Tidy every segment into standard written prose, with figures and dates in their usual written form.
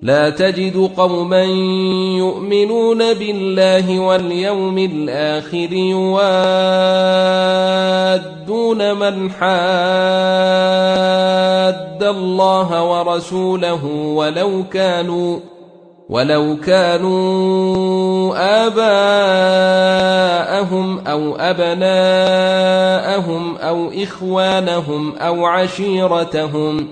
لا تجد قوما يؤمنون بالله واليوم الآخر يوادون من حاد الله ورسوله ولو كانوا آباءهم أو أبناءهم أو إخوانهم أو عشيرتهم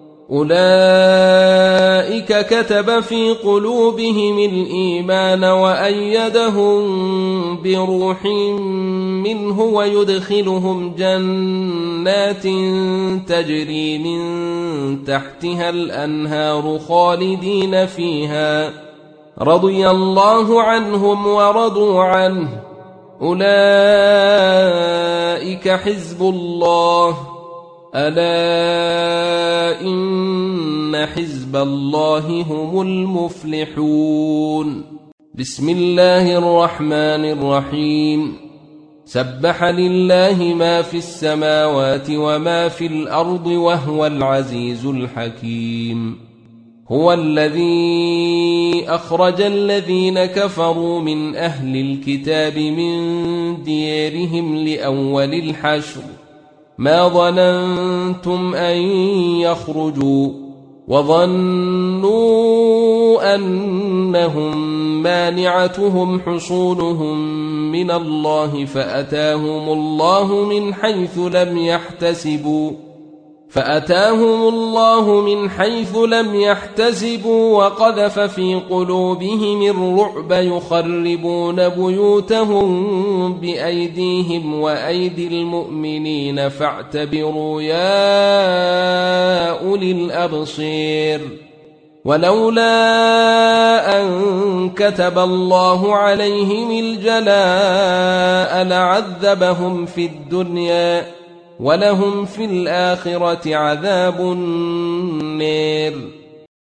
أولئك كتب في قلوبهم الإيمان وأيدهم بروح منه ويدخلهم جنات تجري من تحتها الأنهار خالدين فيها رضي الله عنهم ورضوا عنه أولئك حزب الله ألا إن حزب الله هم المفلحون بسم الله الرحمن الرحيم سبح لله ما في السماوات وما في الأرض وهو العزيز الحكيم هو الذي أخرج الذين كفروا من أهل الكتاب من ديارهم لأول الحشر ما ظننتم أن يخرجوا وظنوا أنهم مانعتهم حصونهم من الله فأتاهم الله من حيث لم يحتسبوا وقذف في قلوبهم الرعب يخربون بيوتهم بأيديهم وأيدي المؤمنين فاعتبروا يا أولي الأبصير ولولا أن كتب الله عليهم الجلاء لعذبهم في الدنيا ولهم في الآخرة عذاب النار